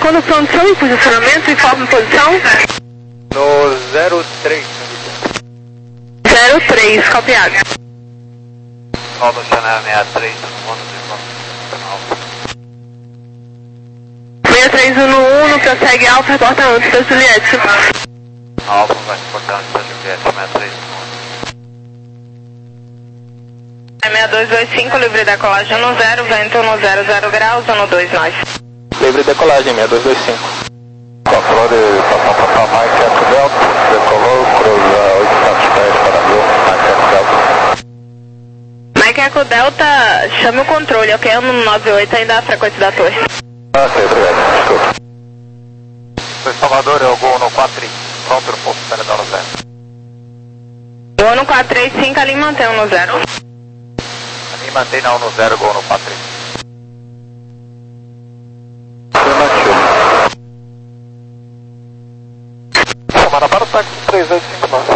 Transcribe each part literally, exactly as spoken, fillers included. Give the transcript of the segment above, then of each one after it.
quando produção e posicionamento, informe posição. No zero três. zero três, copiado. Nova Chanel sessenta e três, Mono sessenta e três um um, prossegue Alfa, reporta antes da Juliette. Alfa vai reportar antes da Juliette, sessenta e três um. seis dois dois cinco, livre decolagem no zero, vento no zero zero graus, no dois nós. Livre decolagem, seis dois dois cinco. Controle, passar para cá, Mike Eco Delta, decolou, cruza oitocentos pés para Rio, Mike Eco Delta. Mike Eco Delta, chame o controle, ok? No nove oito ainda a frequência da torre. Ah, ok, obrigado, desculpa. Foi Salvador, eu vou no quatro três, pronto no posto Federal no zero. Vou no quatro três cinco, ali mantém no zero. Ali mantém não no zero, gol no quatro três. Chamada para o táxi três oito cinco nove.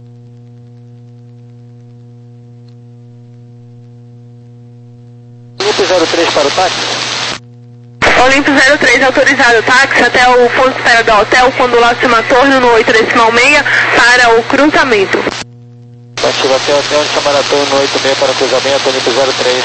Olimpo zero três para o táxi. Olimpo zero três, autorizado táxi até o ponto de espera do hotel, quando lá cima torno no oito decimal seis para o cruzamento. Ativa até o hotel, chamada torre no oito seis para o cruzamento, Olimpo zero três.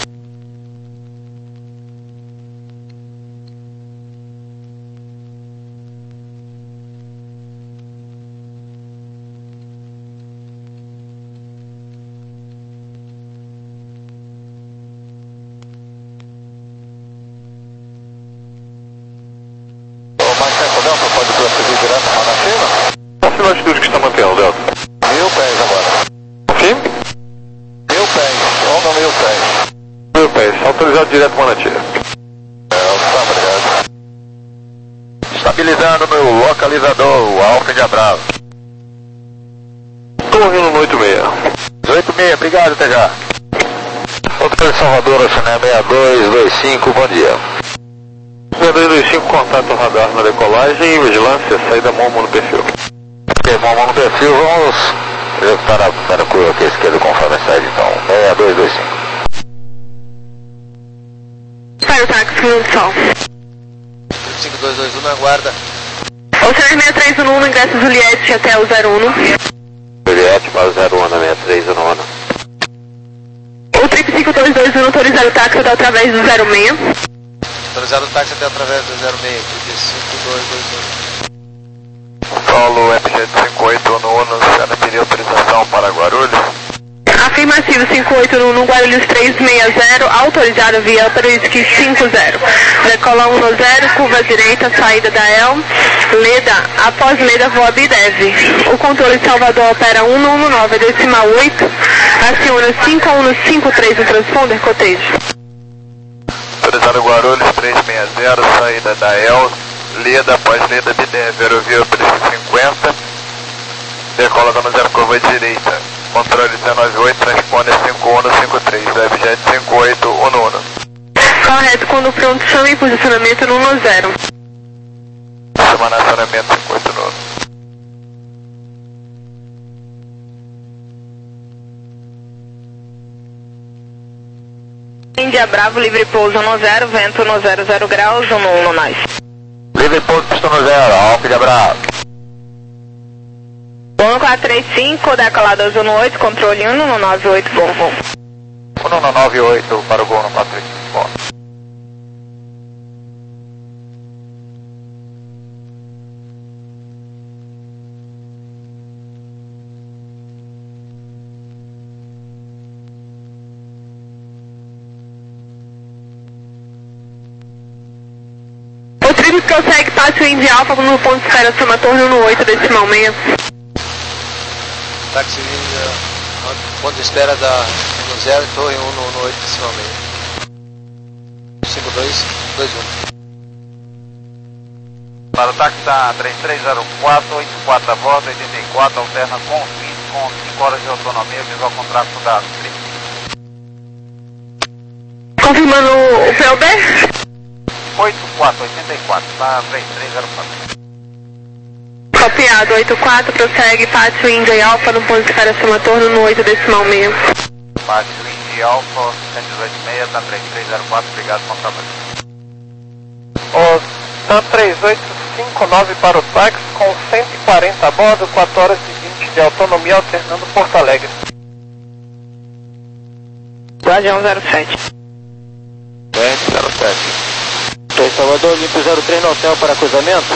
Pode prosseguir direto para a China? Qual a altitude que está mantendo, Delta? Mil pés agora. Sim? Mil pés, onda mil pés. Mil pés, autorizado direto para a China. É, tá, obrigado. Estabilizando no localizador, o Alfa de Abravo. Torre no oito seis. oito seis, obrigado, até já. Hotel de Salvador, Chanel seis dois dois cinco, bom dia. seis dois dois cinco, contato radar na decolagem e vigilância, saída Momo no perfil. Ok, Momo no perfil, vamos executar a primeira curva aqui à esquerda conforme a saída, então, seis dois dois cinco. Para o táxi, sol. cinco dois dois um na guarda. Oceano seis três um um, ingresso Juliette até o zero um. Juliette para o zero um, seis três um um. O trip cinco dois dois um, autorizado o táxi até através do zero seis. Autorizado o táxi até através do zero seis, cinco dois dois um. Solo M G cinco oito um um, já não teria autorização para Guarulhos? Afirmativo, cinco oito um um, Guarulhos três seis zero, autorizado via Peruísque cinco zero. Decola um no zero, curva direita, saída da Elm, Leda, após Leda voa Bidev. O controle de Salvador opera um um nove, decimal oito, aciona cinco um cinco três no transponder, cotejo. Autorizado Guarulhos três seis zero, saída da El, Leda após Leda Bidev, aerovia Peruísque cinquenta, decola dando zero curva direita. Controle dezenove oito, transponder cinco um cinco três, Webjet cinco oito um um. Correto, quando pronto, chame em posicionamento no um zero. Chama acionamento cinco oito um um. Índia Bravo, livre pouso no zero, vento no zero zero graus, no um no nós. Livre pouso, pista no zero, Alfa de Bravo. um quatro três cinco, decolado azul no oito, controle um no nove oito, bom, bom. um no nove oito para o gol no quatro três cinco, bom. O trilho prossegue, passe o India Alfa no ponto de espera Soma Torre no oito, decimal seis. Táxi Índia, ponto de espera da no zero, torre um no oito, decimal seis. cinco dois dois um. Para o táxi da três três zero quatro, oito quatro da volta, oitenta e quatro, alterna com fim, com cinco horas de autonomia, visual contrato da três. Confirmando o P O B? oito quatro, oitenta e quatro, tá três três zero quatro. Copiado, oito quatro, prossegue, Pátio Índia e Alfa no ponto de espera Soma Torre no oito, decimal seis. Pátio Índia e Alfa, cento e dezoito e meio, tá três três zero quatro, obrigado, bom trabalho. TAM três oito cinco nove para o táxi com cento e quarenta a bordo, quatro horas e vinte de autonomia alternando Porto Alegre. Guardião zero sete. Vente zero sete. três Salvador, Olimpo zero três no hotel para cruzamento.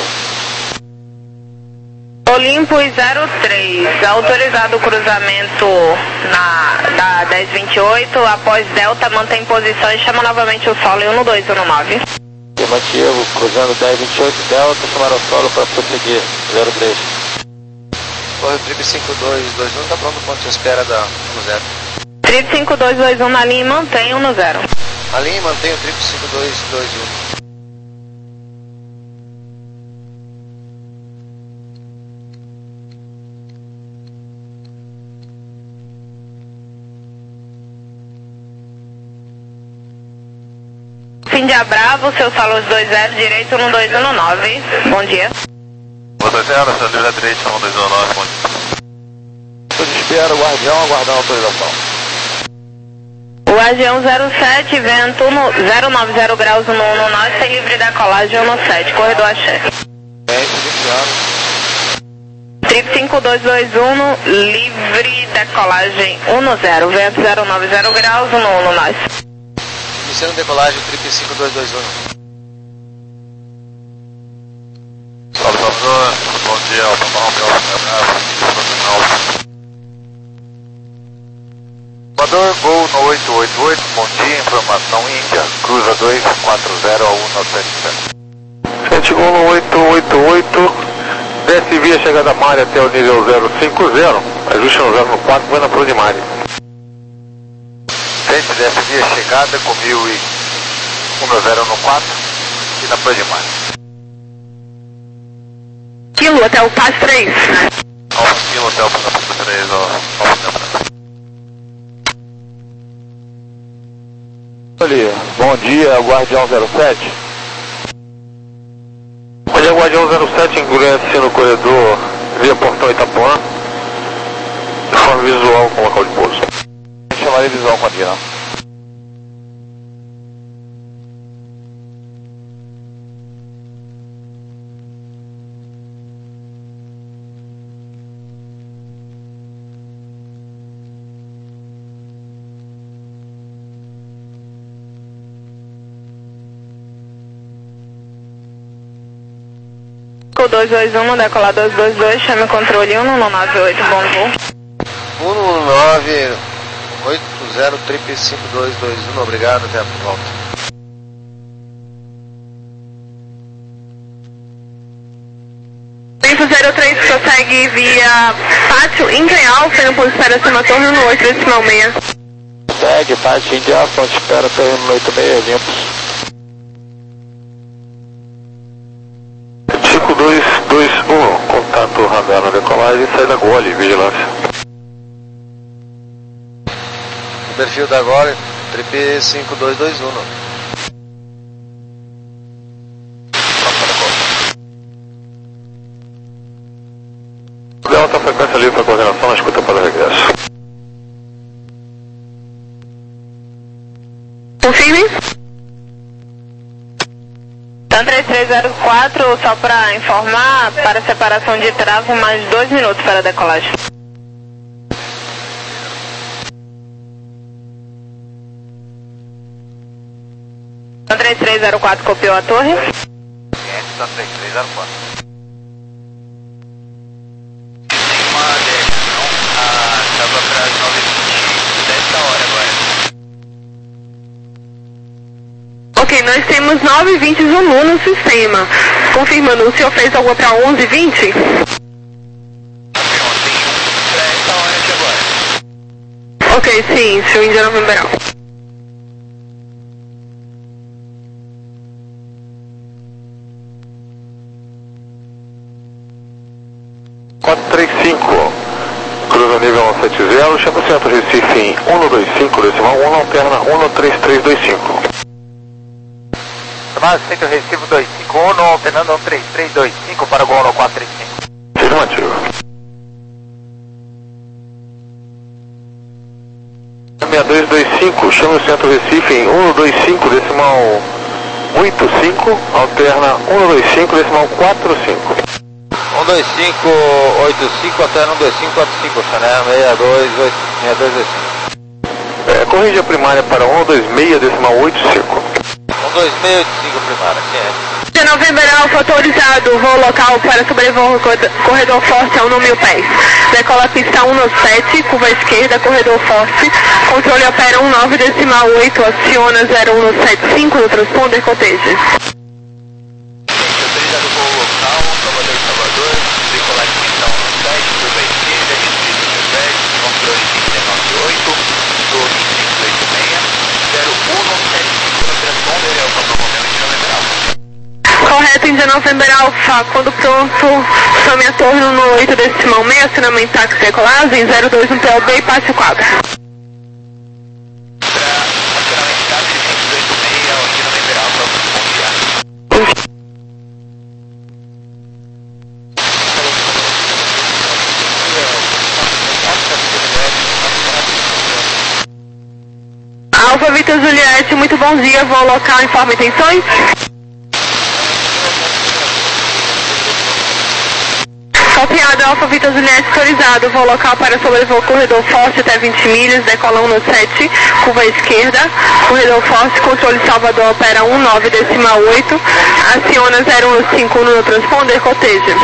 Olimpo zero três, autorizado o cruzamento na, da dez vinte e oito, após Delta, mantém posição e chama novamente o solo em um dois um nove. Afirmativo, cruzando dez vinte e oito, Delta, chamar o solo para prosseguir, zero três. Corre o trip cinco dois dois um, está pronto, ponto de espera da um zero. Trip cinco dois dois um na linha e mantém um zero. A linha mantém o trip cinco dois dois um. Fim de Bravo, seu solo dois zero, direito um dois um nove. Bom dia. um dois zero, seu livre direito um dois um nove, bom dia. Estou de espera, guardião, aguardando a autorização. Guardião zero sete, vento no zero nove zero graus no um nove, tem livre da colagem um sete, corredor Axé. Vente, vinte anos. Trip cinco dois dois um, livre da colagem um zero, vento zero nove zero graus no um nove. Iniciando decolagem, trip cinco dois dois um. Salve, Salvador. Bom dia, Alfa Romeo, Bravo. Salvador, voo no oito oito oito, bom dia, informação Índia, cruza dois quatro zero a um sete sete. Sente voo no oito oito oito, desce via chegada Mari até o nível zero cinco zero, ajuste no zero quatro, vai na Pro de Mari. Sente desce via chegada com mil e um zero no quatro e na Pro de Mari. Kilo até o Paz três. Alfa Kilo até o Paz três, Alfa. Ali, bom dia, Guardião zero sete. Bom dia, Guardião zero sete, ingresse no corredor via Portão Itapuã, de forma visual com local de pouso. Chamaria visual com a dia, não? dois dois um, decolar dois dois dois, chame o controle um nove oito, bom voo. um nove oito zero, trip cinco dois dois um, obrigado, até a volta. Olimpo zero três, prossegue via Pátio India Alfa, no ponto de espera acima torno no oito decimal seis. Segue, Pátio India Alfa, ponto de espera torno no oito seis, limpos. cinco dois dois um, contato radar na decolagem, saída Gole, vigilância. Perfil da Gole, trip cinco dois dois um. Delta, frequência livre para coordenação, na escuta para o regresso. Confirme. TAM três três zero quatro, só para informar, para separação de travo, mais dois minutos para a decolagem. TAM três três zero quatro, copiou a torre? TAM três três zero quatro. Tem uma decisão, estava para as nove e vinte desta hora agora. Ok, nós temos nove e vinte Zulu no sistema. Confirmando, o senhor fez alguma para onze e vinte? Tem um para esta hora de agora. Ok, sim, senhor Índia November. quatro três cinco, cruza nível um sete zero, chama o centro Recife em um dois cinco, decimal um, alterna um três três dois cinco. Chamado Centro Recife dois cinco um, alternando um três três dois cinco para o Gol quatro três cinco. Afirmativo. seis dois dois cinco, chama o centro Recife em um dois cinco, decimal oito cinco, alterna um dois cinco, decimal quatro cinco. um dois cinco oito cinco, alterna um dois cinco quatro cinco, Chanel seis dois oito cinco. É, corrige a primária para um dois seis, decimal oito cinco. um dois seis oito cinco primária, quem é? De November Alfa autorizado, voo local para sobrevoo corredor forte a um mil pés. Decola pista um sete, curva esquerda, corredor forte. Controle opera um nove decimal oito, aciona zero um sete cinco no transponder, coteje. Autorizado voo local, Salvador, Salvador, decolar pista um sete, curva esquerda, distrito mil pés, controle pista nove oito, torre cinco oito seis, zero um sete cinco no transponder, é o promovimento de November Alfa. Correto, Índia November Alfa, quando pronto, chame a torre no oito decimal seis, acionamento táxi decolagem, zero dois um P L B e passe quatro. Para acionamento táxi cinco oito seis, ao Índia November Alfa, bom dia. Alfa Vitor Juliette, muito bom dia, voo local, informa intenções. Copiado, Alfa Vitor Juliette autorizado, voo local para sobrevoo corredor forte até vinte milhas, decola um sete, curva esquerda, corredor forte, controle Salvador opera um nove decimal oito, aciona zero um cinco no transponder, coteja.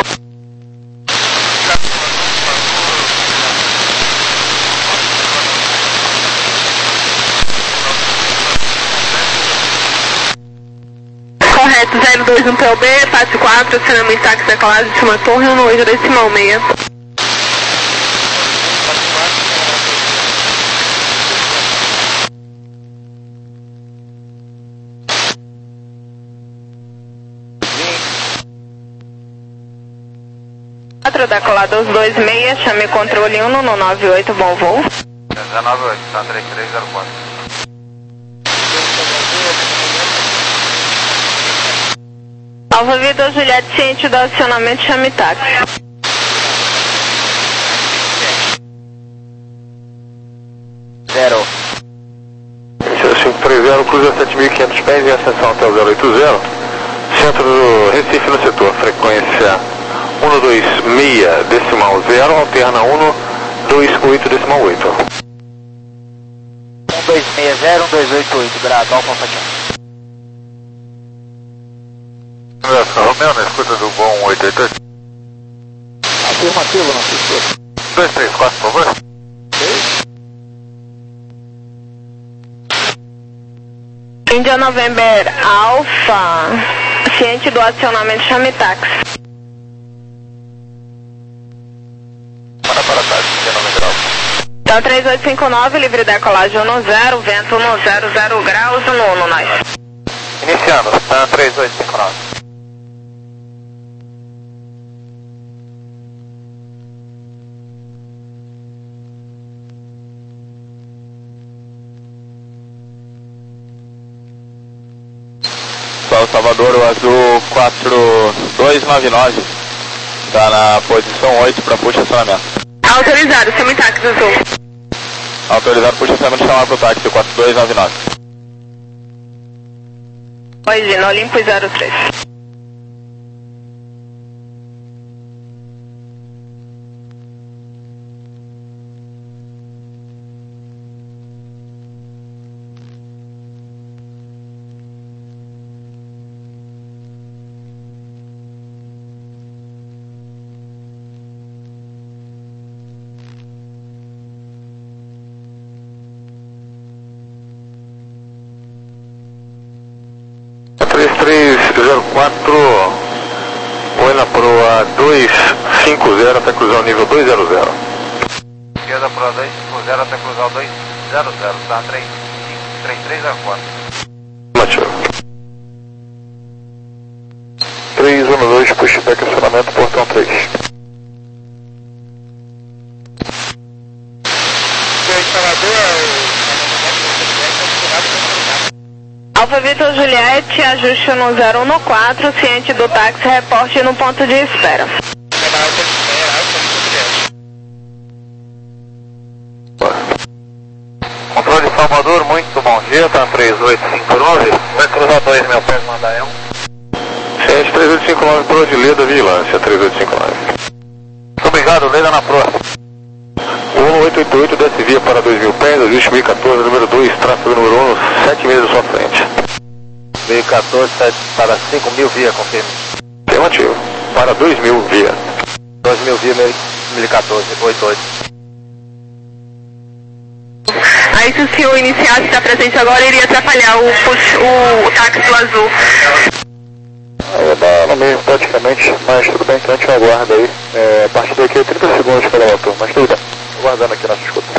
Correto, zero dois um P L B, passe quatro, acionamento táxi decolagem de uma torre, um oito decimal seis. quatro, decolado dois seis, chame controle um no nove oito, bom voo. dezenove oito, tá três três zero quatro. Alfa Vitor Juliette, ciente do acionamento, chame táxi. Zero. cinco três zero, cruza sete mil e quinhentos pés em ascensão até o zero oito zero. Centro do Recife no setor, frequência um dois seis decimal zero, alterna um dois oito decimal oito. um dois seis zero, um dois oito oito, grado, Alfa Fatião. Romeu na escuta do bom um oito oito oito. Afirmativo, não sei. dois três quatro, por favor. Índia November Alfa, ciente do acionamento, chame táxi. Manda para táxi, Índia November Alfa. Então três oito cinco nove, livre decolagem um zero, vento um zero zero graus, nono, nós. Iniciando, tá três oito cinco nove. Salvador, o azul quatro dois nove nove, está na posição oito para puxa acionamento. Autorizado, chame táxi azul. Autorizado, puxa acionamento, chamar para o táxi quatro dois nove nove. Oi, Gino, Olimpo zero três. três três zero quatro, Buena Proa dois cinco zero até cruzar o nível dois zero zero. Esquerda Proa dois cinco zero até cruzar o dois zero zero, tá três três zero quatro. Mativo. três um dois, pushback acionamento, portão três. Alfa Vitor Juliette, ajuste no zero um quatro, ciente do táxi, reporte no ponto de espera. Controle Salvador, muito bom dia, tá três oito cinco nove, vai cruzar dois mil pés, mandar eu. Ciente, três oito cinco nove, proa de Leda, vigilância, três oito cinco nove. Obrigado, Leda na proa. um oito oito oito, desce via para dois mil pés, ajuste mil e quatorze, número dois, tráfego número um, sete meses à sua frente. mil e quatorze, para cinco mil via, confirme. Afirmativo, para dois mil via. dois mil via, mil e quatorze, oito oito. Aí se o senhor iniciasse estar presente agora, iria atrapalhar o, o, o táxi do azul. Aí dá no mesmo praticamente, mas tudo bem, então a gente aguarda aí. É, a partir daqui é trinta segundos cada motor, mas tudo bem. Aguardando aqui nossa escuta.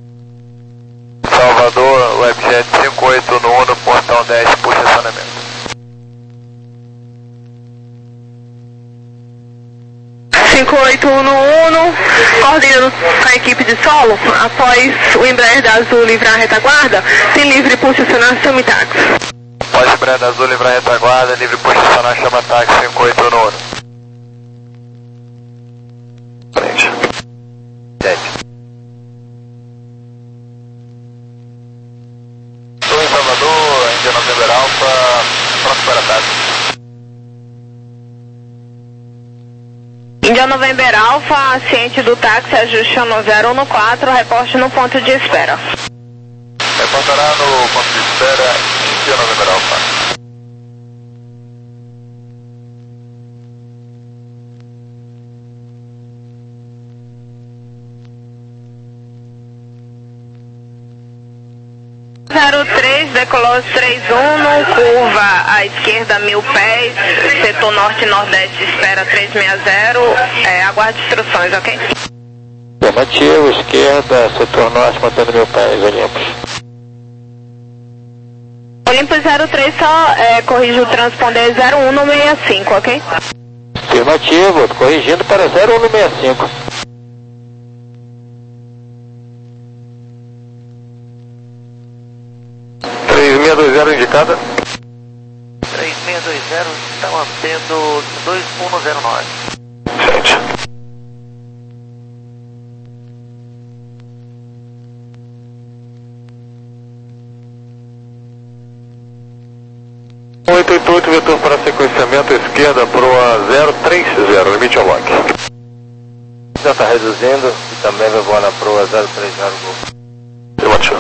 Salvador, Webjet cinco oito no Uno, portão dez, puxa acionamento. cinco oito no Uno, coordenando com a equipe de solo, após o Embraer da Azul livrar a retaguarda, tem livre posicionar chama táxi. Após o Embraer da Azul livrar a retaguarda, livre posicionar chama táxi cinco oito no Uno. Frente. sete. Estou em Salvador, Índia November Alpha, próximo para táxi. Índia November Alpha, ciente do táxi, ajuste no zero um quatro, reporte no ponto de espera. Reportará no ponto de espera, Índia November Alpha. zero três, decolou três um, curva à esquerda, mil pés, setor norte-nordeste, espera três seis zero, é, aguarde instruções, ok? Afirmativo, esquerda, setor norte, mantendo mil pés, Olympus. Olympus zero três, só é, corrige o transponder zero um no sessenta e cinco, ok? Afirmativo, corrigindo para zero um no sessenta e cinco. três seis dois zero indicada. três seis dois zero, está mantendo dois um zero nove. Sente. oito oito oito, vetor para sequenciamento esquerda, proa zero três zero, limite ao lock. Já está reduzindo e também vai voar na proa zero três zero. Afirmativo.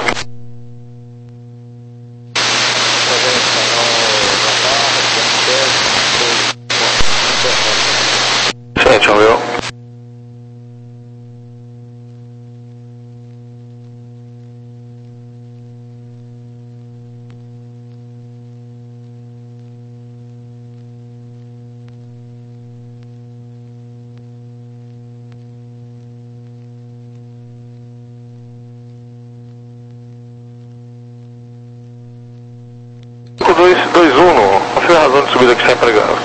Sente, ouviu? cinco dois dois um, qual foi a razão de subida que está empregando?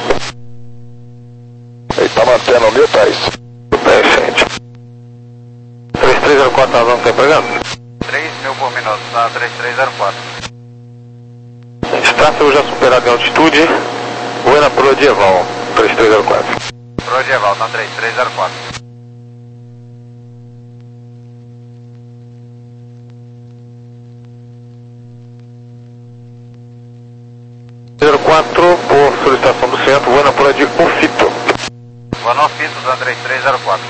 Ele está mantendo mil pés. Mil pés, gente. três três zero quatro, a razão que está empregando? três mil por minuto, tá? três três zero quatro. Gente, tráfego já superado em altitude, voe na proa Dieval, três três zero quatro. Proa Dieval, tá? três três zero quatro. zero quatro, por solicitação do centro, voe na proa de Ufito. Voa no Fito, tá? três três zero quatro.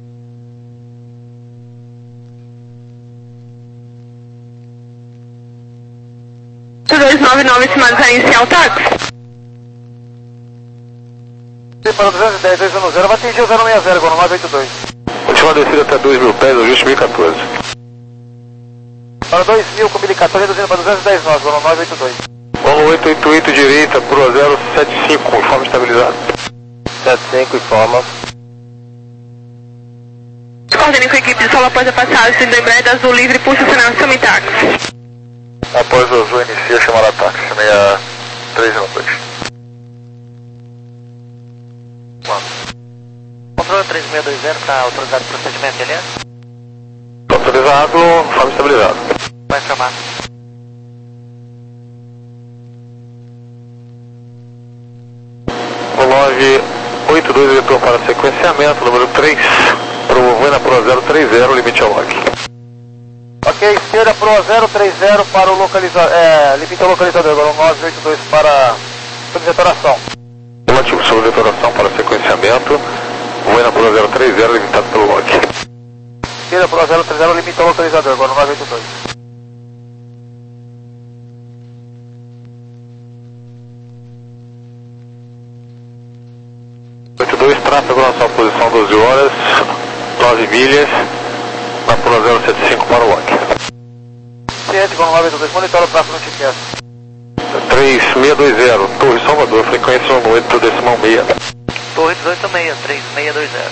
dois nove nove, estimado inicial táxi. Para duzentos e dez, dois um zero, vai atingir o zero seis zero com o nove oito dois. Última descida até dois mil pés, ajuste mil e quatorze. Para dois mil com mil e quatorze, reduzindo para duzentos e dez nós, com o nove oito dois. Volo oito oito oito, direita, proa zero sete cinco, informe estabilizado. sete cinco, informa. Coordene com a equipe de solo após a passagem do Embraer da Azul livre, puxa o sinal chama táxi. Após o Azul inicia a chamada táxi, seis três um dois. Controle três seis dois zero, está autorizado o procedimento, ele é? Autorizado, informe estabilizado. Vai chamar. O nove oito dois, vetor para sequenciamento, número três, pro, voe na proa zero três zero, limite ao lock. Ok, Ok, esquerda pro zero três zero para o localizador, é, limita o localizador, agora nove oito dois para subdetoração. Relativo subdetoração para sequenciamento, voando pro zero três zero, limitado pelo log. Esquerda pro zero três zero, limita o localizador, agora nove oito dois. oito dois, tráfego na sua posição doze horas, nove milhas, na Pula zero sete cinco para o log. sete, com nove oito dois, monitora o tráfego no G P S. três seis dois zero, Torre Salvador, frequência oito decimal seis. Torre dezoito seis, três seis dois zero.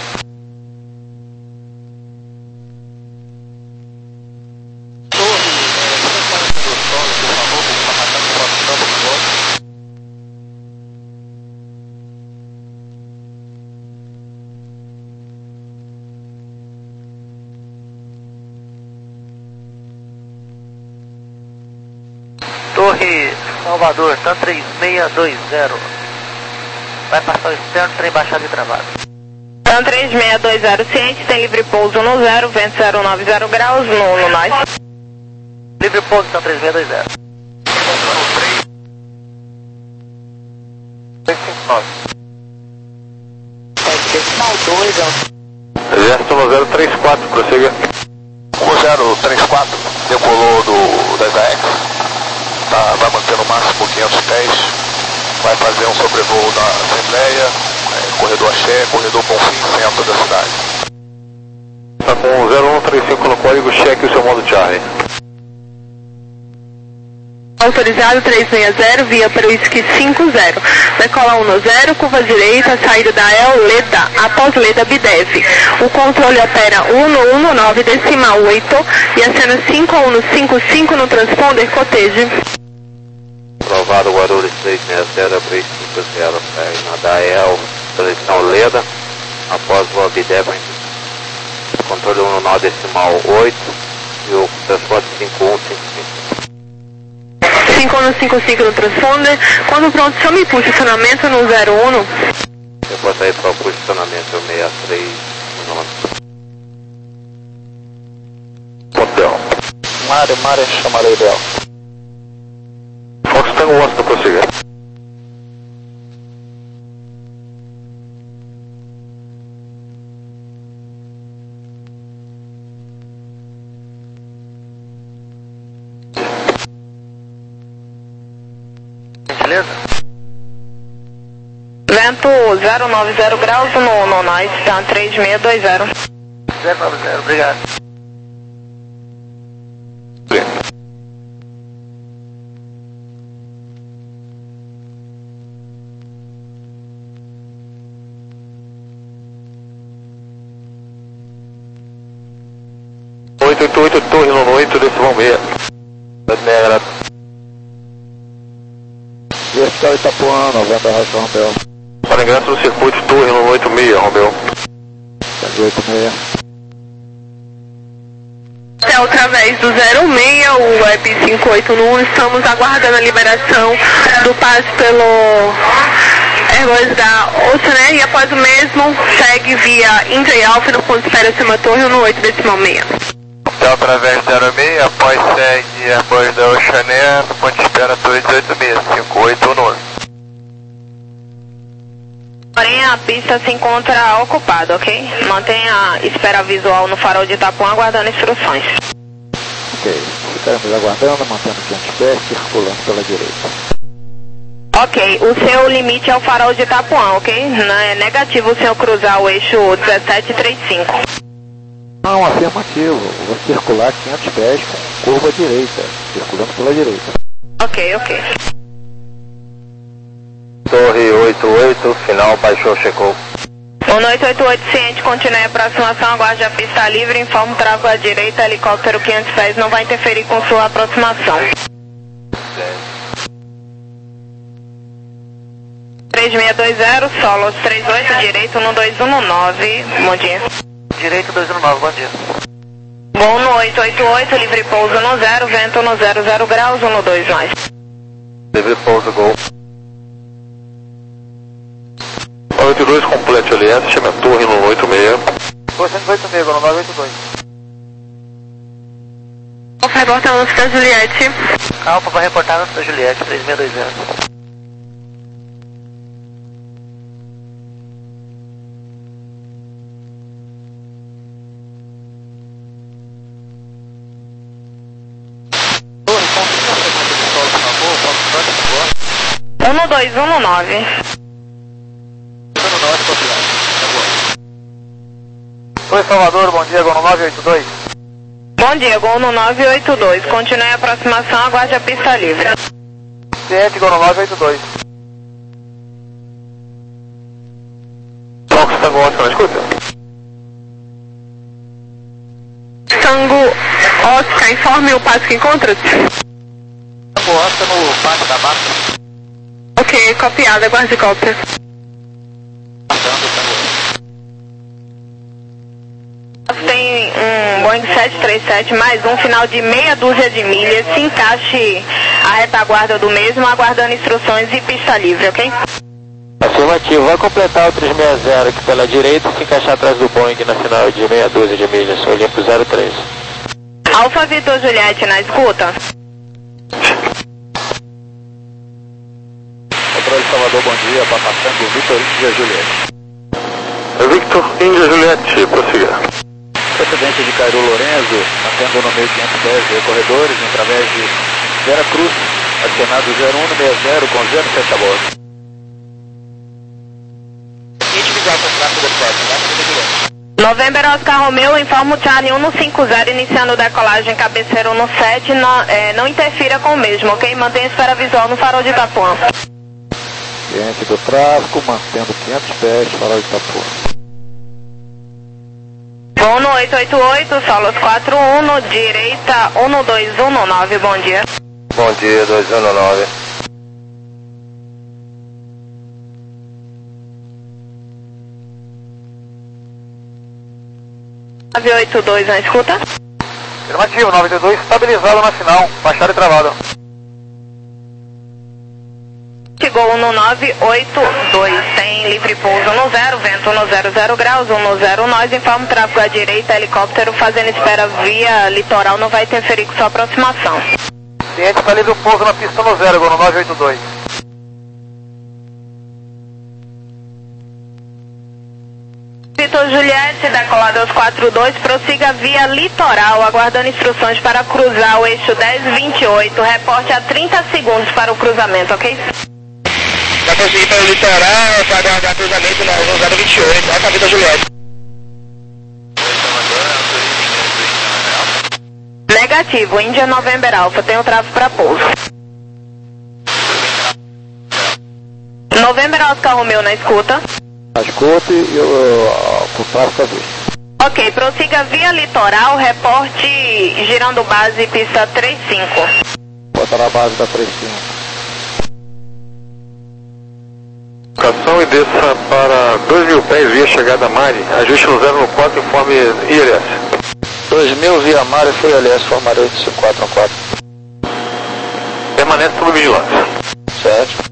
Torre Salvador, TAM três seis dois zero. Vai passar o externo, trem baixado e travado. TAM três seis dois zero, ciente, tem livre pouso no zero, vento zero nove zero graus, no, no nós. Livre pouso, TAM três seis dois zero. três cinco nove. Decimal dois, Exército no zero três quatro, prossiga. O zero três quatro decolou do, das A X, tá, vai manter no máximo quinhentos pés, vai fazer um sobrevoo da Assembleia, é, corredor Axé, corredor Bonfim, centro da cidade. Tá com zero um três cinco no código, cheque o seu modo Charlie. Autorizado três seis zero, via para o whisky cinco zero. Decola um no zero, curva direita, saída da E L, Leda, após Leda Bidev. O controle opera um no um no nove decimal oito e acena cinco um no cinco cinco no transponder cotejo. Aprovado Guarulhos três seis zero, três cinco zero, na da E L, posição Leda, após o Bidev, controle um no nove decimal oito e o transporte cinco um cinco cinco. cinco um no cinco cinco no transponder. Quando pronto, chame posicionamento no zero um. Eu vou sair para o posicionamento seis três nove. Hotel. Mário, Mário, chamarei dela. Fox Tango Oscar, prossiga. Beleza? Vento zero nove zero graus no, no nós, tá três seis dois zero. zero nove zero, obrigado. oito oito oito, Torre no oito decimal seis. Negra. Vertical Itapuã, noventa Rádio Romeu. Para ingresso no circuito, Torre no oito seis, Romeu. oito seis. É através do zero seis, o web cinco oito um, estamos aguardando a liberação do passe pelo Airbus da Ocean, e após o mesmo, segue via India Alpha no ponto de espera acima Torre no oito decimal seis. Hotel através zero seis, após segue Airbus da Ocean, no ponto de espera Torre dezoito seis, cinco oito nove. Porém, a pista se encontra ocupada, ok? Mantenha a espera visual no farol de Itapuã, aguardando instruções. Ok, ficaremos aguardando, mantendo quinhentos pés, circulando pela direita. Ok, o seu limite é o farol de Itapuã, ok? Não é negativo o senhor cruzar o eixo dezessete trinta e cinco. Não, afirmativo, vou circular quinhentos pés com curva direita, circulando pela direita. Ok, ok. Torre oito oito, final, baixou, checou. O oito oito oito, ciente, continue a aproximação, aguarde a pista livre, informe o tráfego à direita, helicóptero quinhentos pés não vai interferir com sua aproximação. três seis dois zero, Solos trinta e oito, direito no dois um nove, bom dia. Direito dois um nove, bom dia. Bom no oito oito oito, livre pouso no zero, vento no zero zero graus, um no dois mais. Livre pouso, gol. oito dois, complete L S, chama a Torre no oito seis. Torre cento e oito seis, no nove oito dois. reportar o lance da Juliette. Alfa, vai reportar o lance da Juliette, três seis dois zero. um dois um nove. Oi, Salvador, bom dia, Gol no nove oito dois. Bom dia, Gol no nove oito dois. Continue a aproximação, aguarde a pista livre. Ciente, Gol no nove oito dois. Fox Tango Oscar, na escuta? Tango Oscar, informe o passo que encontra-se. Tango Oscar no pátio da mata. Ok, copiado, aguarde cópia. Tem um Boeing sete três sete mais um final de meia dúzia de milhas. Se encaixe a retaguarda do mesmo, aguardando instruções e pista livre, ok? Afirmativo, vai completar o três seis zero aqui pela direita e se encaixar atrás do Boeing na final de meia dúzia de milhas, Olimpo zero três. Alfa Vitor Juliette na escuta. Controle Salvador, bom dia, passando Victor Índia Juliette. Victor Índia Juliette, prossiga. Presidente de Cairo Lorenzo, atendo no meio quinhentos e dez corredores, através de Vera Cruz, acionado zero um seis zero com zero sete a bordo. November Oscar Romeo, informa o Charlie um cinco zero, iniciando decolagem cabeceira um sete, não, é, não interfira com o mesmo, ok? Mantenha espera visual no farol de Itapuã. Ciente do tráfego, mantendo quinhentos pés, farol de Itapuã. Voo no oito oito oito, solos quatro um, no direita um dois um nove, bom dia. Bom dia, dois um nove. nove oito dois na escuta. Afirmativo, nove oito dois, estabilizado na final, baixado e travado. Chegou no nove oito dois, tem livre pouso no zero, vento no zero zero graus, um no zero, nós informa o tráfego à direita, helicóptero fazendo espera via litoral, não vai interferir com sua aproximação. Ciente, está livre o pouso na pista no zero, Gol no nove oito dois. Vitor Juliette, decolado aos quatro dois, prossiga via litoral, aguardando instruções para cruzar o eixo dez vinte e oito, reporte a trinta segundos para o cruzamento, ok? Vai conseguir para o litoral, vai aguardar cruzamento no zero vinte e oito, Alfa Vitor Juliette. Negativo, Índia November Alpha, tem o tráfego para pouso. November Oscar Romeo na escuta. Na escuta e o tráfego a vista. Ok, prossiga via litoral, reporte girando base pista trinta e cinco. Bota na base da trinta e cinco. E desça para dois mil pés via chegada Mari, ajuste no zero no quatro, informe I L S. dois mil via Mari, foi I L S, formarei de cinco quatro um quatro. Permanece sob vigilância. Certo.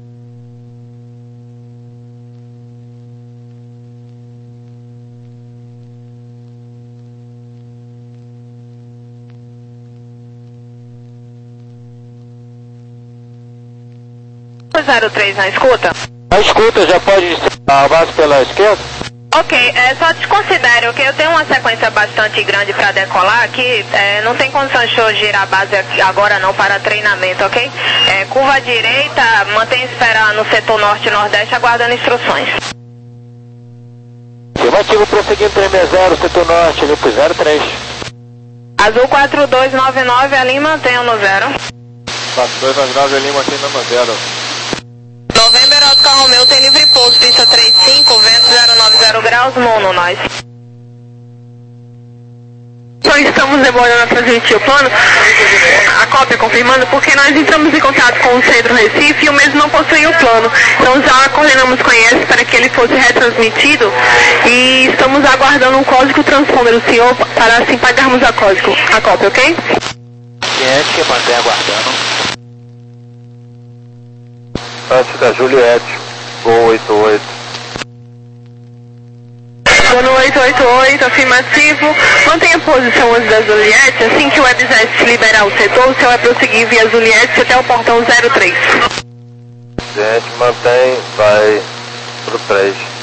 zero três na escuta. A escuta já pode a base pela esquerda? Ok, é, só desconsidere, ok? Eu tenho uma sequência bastante grande para decolar aqui, é, não tem condições de eu girar a base aqui agora não para treinamento, ok? É, curva direita, mantenha espera no setor norte e nordeste, aguardando instruções. Afirmativo, prosseguindo três seis zero, setor norte, Olimpo zero três. Azul quatro dois nove nove, ali mantenha no zero. quatro dois nove nove, ali mantendo no zero. November Oscar Romeo tem livre pouso, pista trinta e cinco, vento zero nove zero graus, mono nós. Só estamos demorando a transmitir o plano, a cópia confirmando, porque nós entramos em contato com o Centro Recife e o mesmo não possuía o plano. Então já coordenamos com ele para que ele fosse retransmitido e estamos aguardando um código transponder do senhor para assim pagarmos a, código, a cópia, ok? Cliente que mantém aguardando. Antes da Juliette, Gol oito oito. Gol no oito oito oito, afirmativo. Mantenha a posição antes da Juliette. Assim que o Webjet liberar o setor, o senhor vai prosseguir via Juliette até o portão zero três. Gente, mantém, vai pro três.